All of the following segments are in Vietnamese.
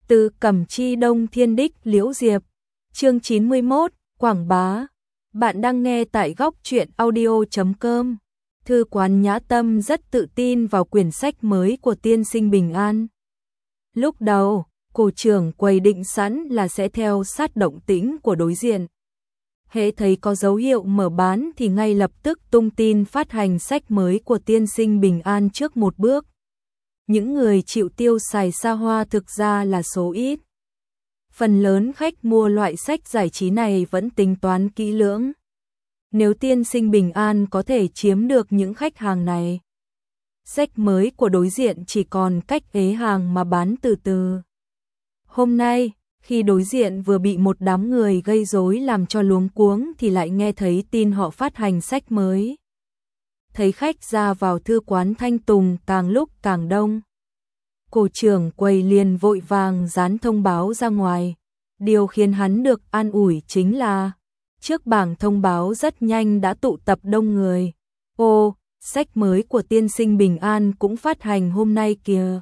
Từ Cẩm Chi Đông Thiên Đích Liễu Diệp. Chương 91, Quảng Bá. Bạn đang nghe tại góc truyện audio.com. Thư quán Nhã Tâm rất tự tin vào quyển sách mới của tiên sinh Bình An. Lúc đầu, cô trưởng quầy định sẵn là sẽ theo sát động tĩnh của đối diện. Hễ thấy có dấu hiệu mở bán thì ngay lập tức tung tin phát hành sách mới của tiên sinh Bình An trước một bước. Những người chịu tiêu xài xa hoa thực ra là số ít. Phần lớn khách mua loại sách giải trí này vẫn tính toán kỹ lưỡng. Nếu tiên sinh Bình An có thể chiếm được những khách hàng này, sách mới của đối diện chỉ còn cách ế hàng mà bán từ từ. Hôm nay, khi đối diện vừa bị một đám người gây rối làm cho luống cuống thì lại nghe thấy tin họ phát hành sách mới. Thấy khách ra vào thư quán Thanh Tùng càng lúc càng đông. Cô trưởng quầy liền vội vàng dán thông báo ra ngoài. Điều khiến hắn được an ủi chính là trước bảng thông báo rất nhanh đã tụ tập đông người. Ô, sách mới của tiên sinh Bình An cũng phát hành hôm nay kìa.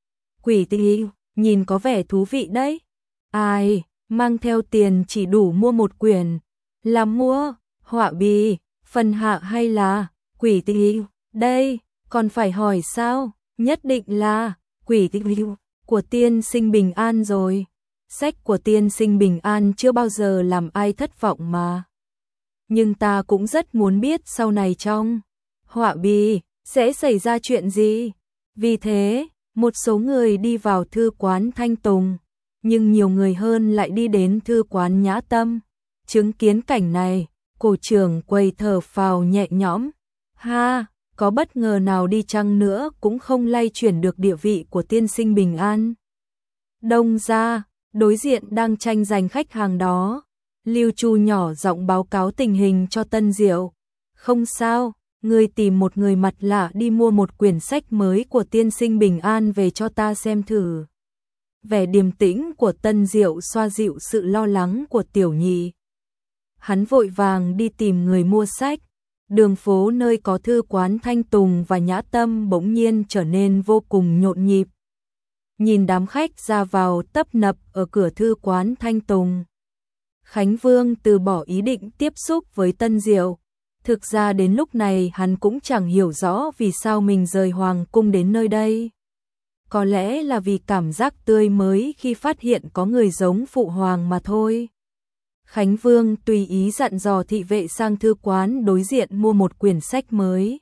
Quỷ tị, nhìn có vẻ thú vị đấy. Ai, mang theo tiền chỉ đủ mua một quyển. Là mua, họa bì, phần hạ hay là quỷ tị? Đây, còn phải hỏi sao? Nhất định là quỷ tị của tiên sinh Bình An rồi. Sách của tiên sinh Bình An chưa bao giờ làm ai thất vọng mà. Nhưng ta cũng rất muốn biết sau này trong họa bì sẽ xảy ra chuyện gì. Vì thế, một số người đi vào thư quán Thanh Tùng, nhưng nhiều người hơn lại đi đến thư quán Nhã Tâm. Chứng kiến cảnh này, cô trưởng quầy thở phào nhẹ nhõm. Ha, có bất ngờ nào đi chăng nữa cũng không lay chuyển được địa vị của tiên sinh Bình An. Đông ra, đối diện đang tranh giành khách hàng đó. Lưu Chu nhỏ giọng báo cáo tình hình cho Tân Diệu. Không sao, ngươi tìm một người mặt lạ đi mua một quyển sách mới của tiên sinh Bình An về cho ta xem thử. Vẻ điềm tĩnh của Tân Diệu xoa dịu sự lo lắng của Tiểu Nhị. Hắn vội vàng đi tìm người mua sách. Đường phố nơi có thư quán Thanh Tùng và Nhã Tâm bỗng nhiên trở nên vô cùng nhộn nhịp. Nhìn đám khách ra vào tấp nập ở cửa thư quán Thanh Tùng, Khánh Vương từ bỏ ý định tiếp xúc với Tân Diệu. Thực ra đến lúc này hắn cũng chẳng hiểu rõ vì sao mình rời Hoàng cung đến nơi đây. Có lẽ là vì cảm giác tươi mới khi phát hiện có người giống phụ hoàng mà thôi. Khánh Vương tùy ý dặn dò thị vệ sang thư quán đối diện mua một quyển sách mới,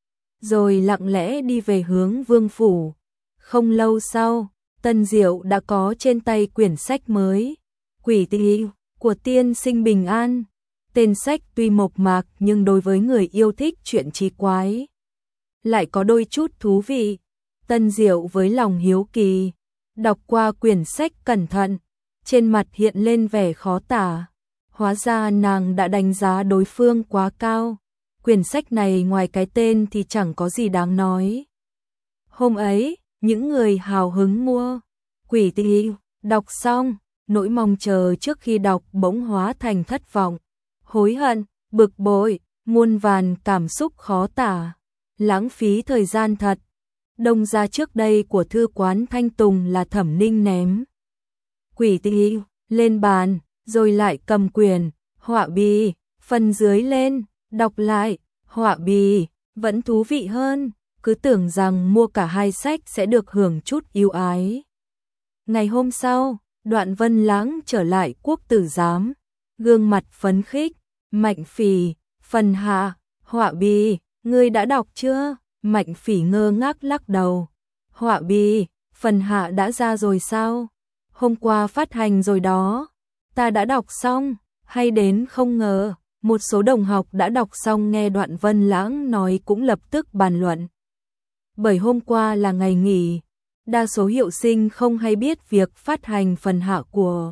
rồi lặng lẽ đi về hướng vương phủ. Không lâu sau, Tân Diệu đã có trên tay quyển sách mới, Quỷ tị của tiên sinh Bình An. Tên sách tuy mộc mạc nhưng đối với người yêu thích chuyện trí quái lại có đôi chút thú vị. Tân Diệu với lòng hiếu kỳ đọc qua quyển sách cẩn thận, trên mặt hiện lên vẻ khó tả. Hóa ra nàng đã đánh giá đối phương quá cao. Quyển sách này ngoài cái tên thì chẳng có gì đáng nói. Hôm ấy, những người hào hứng mua Quỷ tị, đọc xong, nỗi mong chờ trước khi đọc bỗng hóa thành thất vọng, hối hận, bực bội, muôn vàn cảm xúc khó tả. Lãng phí thời gian thật. Đông ra trước đây của thư quán Thanh Tùng là Thẩm Ninh ném Quỷ tị lên bàn, rồi lại cầm quyển họa bì phần dưới lên, đọc lại. Họa bì vẫn thú vị hơn, cứ tưởng rằng mua cả hai sách sẽ được hưởng chút ưu ái. Ngày hôm sau, Đoạn Vân Lãng trở lại Quốc Tử Giám, gương mặt phấn khích. Mạnh Phỉ, phần hạ, họa bì, ngươi đã đọc chưa? Mạnh Phỉ ngơ ngác lắc đầu. Họa bì, phần hạ đã ra rồi sao? Hôm qua phát hành rồi đó. Ta đã đọc xong, hay đến không ngờ. Một số đồng học đã đọc xong nghe Đoạn Vân Lãng nói cũng lập tức bàn luận. Bởi hôm qua là ngày nghỉ, đa số hiệu sinh không hay biết việc phát hành phần hạ của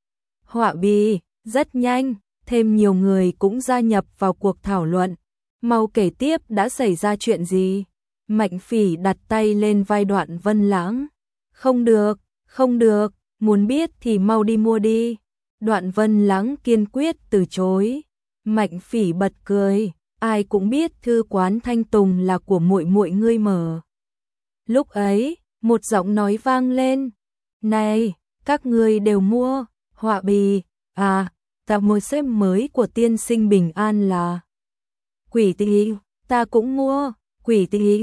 họa bì. Rất nhanh, thêm nhiều người cũng gia nhập vào cuộc thảo luận. Mau kể tiếp đã xảy ra chuyện gì? Mạnh Phỉ đặt tay lên vai Đoạn Vân Lãng. Không được, không được, muốn biết thì mau đi mua đi. Đoạn Vân Lãng kiên quyết từ chối. Mạnh Phỉ bật cười, ai cũng biết thư quán Thanh Tùng là của muội muội ngươi mở. Lúc ấy, một giọng nói vang lên, này, Các ngươi đều mua, họa bì, à, tập một xếp mới của tiên sinh Bình An là Quỷ Tỳ, ta cũng mua, Quỷ Tỳ,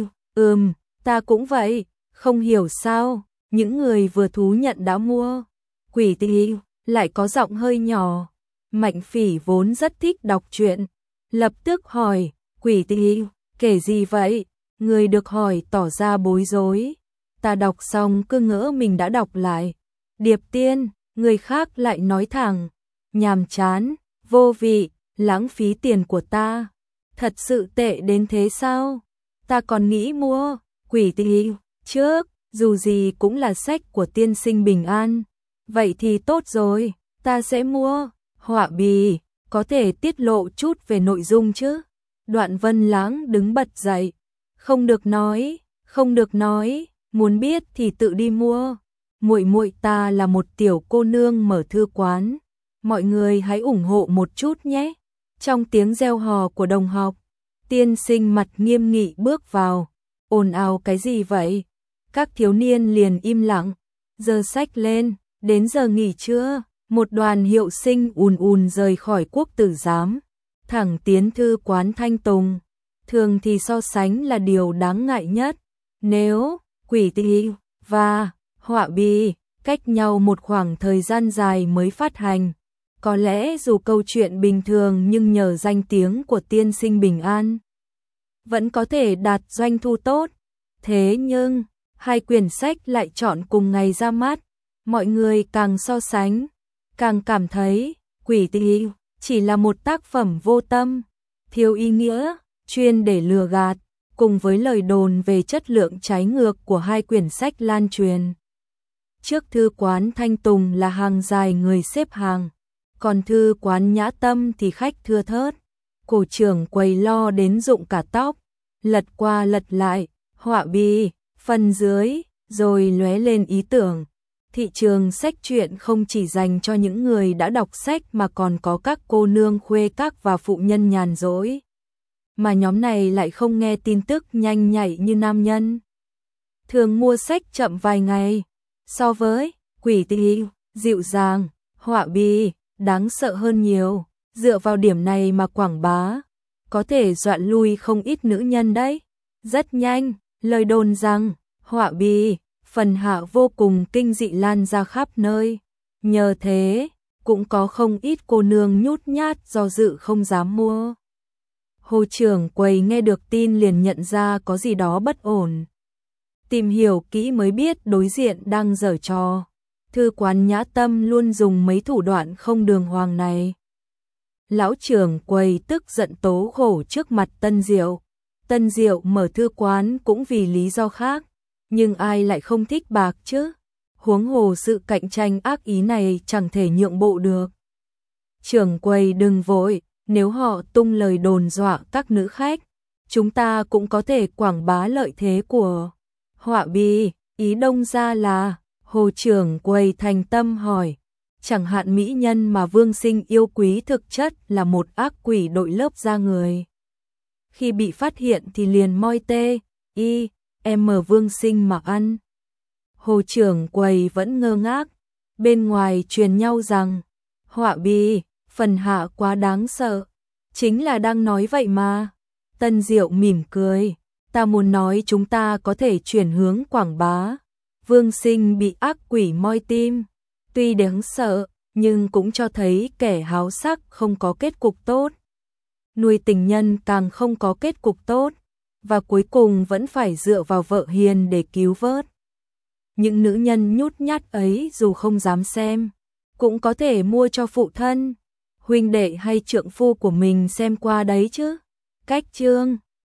ta cũng vậy, không hiểu sao, những người vừa thú nhận đã mua. Quỷ Tỳ lại có giọng hơi nhỏ. Mạnh Phỉ vốn rất thích đọc truyện, lập tức hỏi, Quỷ Tỳ, kể gì vậy? Người được hỏi tỏ ra bối rối. Ta đọc xong cứ ngỡ mình đã đọc lại. Điệp Tiên, người khác lại nói thẳng, nhàm chán, vô vị, lãng phí tiền của ta. Thật sự tệ đến thế sao? Ta còn nghĩ mua, Quỷ Tỳ, trước, dù gì cũng là sách của tiên sinh Bình An. Vậy thì tốt rồi, ta sẽ mua. Họa bì, có thể tiết lộ chút về nội dung chứ? Đoạn Vân Lãng đứng bật dậy. Không được nói, không được nói, muốn biết thì tự đi mua. Muội muội ta là một tiểu cô nương mở thư quán, mọi người hãy ủng hộ một chút nhé. Trong tiếng reo hò của đồng học, tiên sinh mặt nghiêm nghị bước vào. Ồn ào cái gì vậy? Các thiếu niên liền im lặng, giơ sách lên, đến giờ nghỉ trưa. Một đoàn hiệu sinh ùn ùn rời khỏi quốc tử giám, thẳng tiến thư quán Thanh Tùng. Thường thì so sánh là điều đáng ngại nhất. Nếu Quỷ Tỳ và họa bì cách nhau một khoảng thời gian dài mới phát hành, có lẽ dù câu chuyện bình thường nhưng nhờ danh tiếng của tiên sinh Bình An vẫn có thể đạt doanh thu tốt. Thế nhưng hai quyển sách lại chọn cùng ngày ra mắt, mọi người càng so sánh càng cảm thấy Quỷ Tỳ chỉ là một tác phẩm vô tâm, thiếu ý nghĩa, chuyên để lừa gạt, cùng với lời đồn về chất lượng trái ngược của hai quyển sách lan truyền. Trước thư quán Thanh Tùng là hàng dài người xếp hàng, còn thư quán Nhã Tâm thì khách thưa thớt. Cổ trưởng quầy lo đến rụng cả tóc, lật qua lật lại, họa bì, phần dưới, rồi lóe lên ý tưởng. Thị trường sách truyện không chỉ dành cho những người đã đọc sách mà còn có các cô nương khuê các và phụ nhân nhàn rỗi. Mà nhóm này lại không nghe tin tức nhanh nhạy như nam nhân. Thường mua sách chậm vài ngày. So với Quỷ Tỳ, dịu dàng, họa bì, đáng sợ hơn nhiều. Dựa vào điểm này mà quảng bá, có thể dọa lui không ít nữ nhân đấy. Rất nhanh, lời đồn rằng họa bì phần hạ vô cùng kinh dị lan ra khắp nơi. Nhờ thế, cũng có không ít cô nương nhút nhát do dự không dám mua. Hồ trưởng quầy nghe được tin liền nhận ra có gì đó bất ổn. Tìm hiểu kỹ mới biết đối diện đang giở trò. Thư quán Nhã Tâm luôn dùng mấy thủ đoạn không đường hoàng này. Lão trưởng quầy tức giận tố khổ trước mặt Tân Diệu. Tân Diệu mở thư quán cũng vì lý do khác. Nhưng ai lại không thích bạc chứ? Huống hồ sự cạnh tranh ác ý này chẳng thể nhượng bộ được. Trưởng quầy đừng vội, nếu họ tung lời đồn dọa các nữ khách, chúng ta cũng có thể quảng bá lợi thế của họa bì. Ý đông ra là, Hồ trưởng quầy thành tâm hỏi, chẳng hạn mỹ nhân mà Vương Sinh yêu quý thực chất là một ác quỷ đội lớp da người. Khi bị phát hiện thì liền moi tê, y, em mở Vương Sinh mà ăn. Hồ trưởng quầy vẫn ngơ ngác, bên ngoài truyền nhau rằng, họa bì, phần hạ quá đáng sợ. Chính là đang nói vậy mà. Tân Diệu mỉm cười, ta muốn nói chúng ta có thể chuyển hướng quảng bá. Vương Sinh bị ác quỷ moi tim, tuy đáng sợ, nhưng cũng cho thấy kẻ háo sắc không có kết cục tốt. Nuôi tình nhân càng không có kết cục tốt, và cuối cùng vẫn phải dựa vào vợ hiền để cứu vớt. Những nữ nhân nhút nhát ấy dù không dám xem, cũng có thể mua cho phụ thân, huynh đệ hay trượng phu của mình xem qua đấy chứ. Cách chương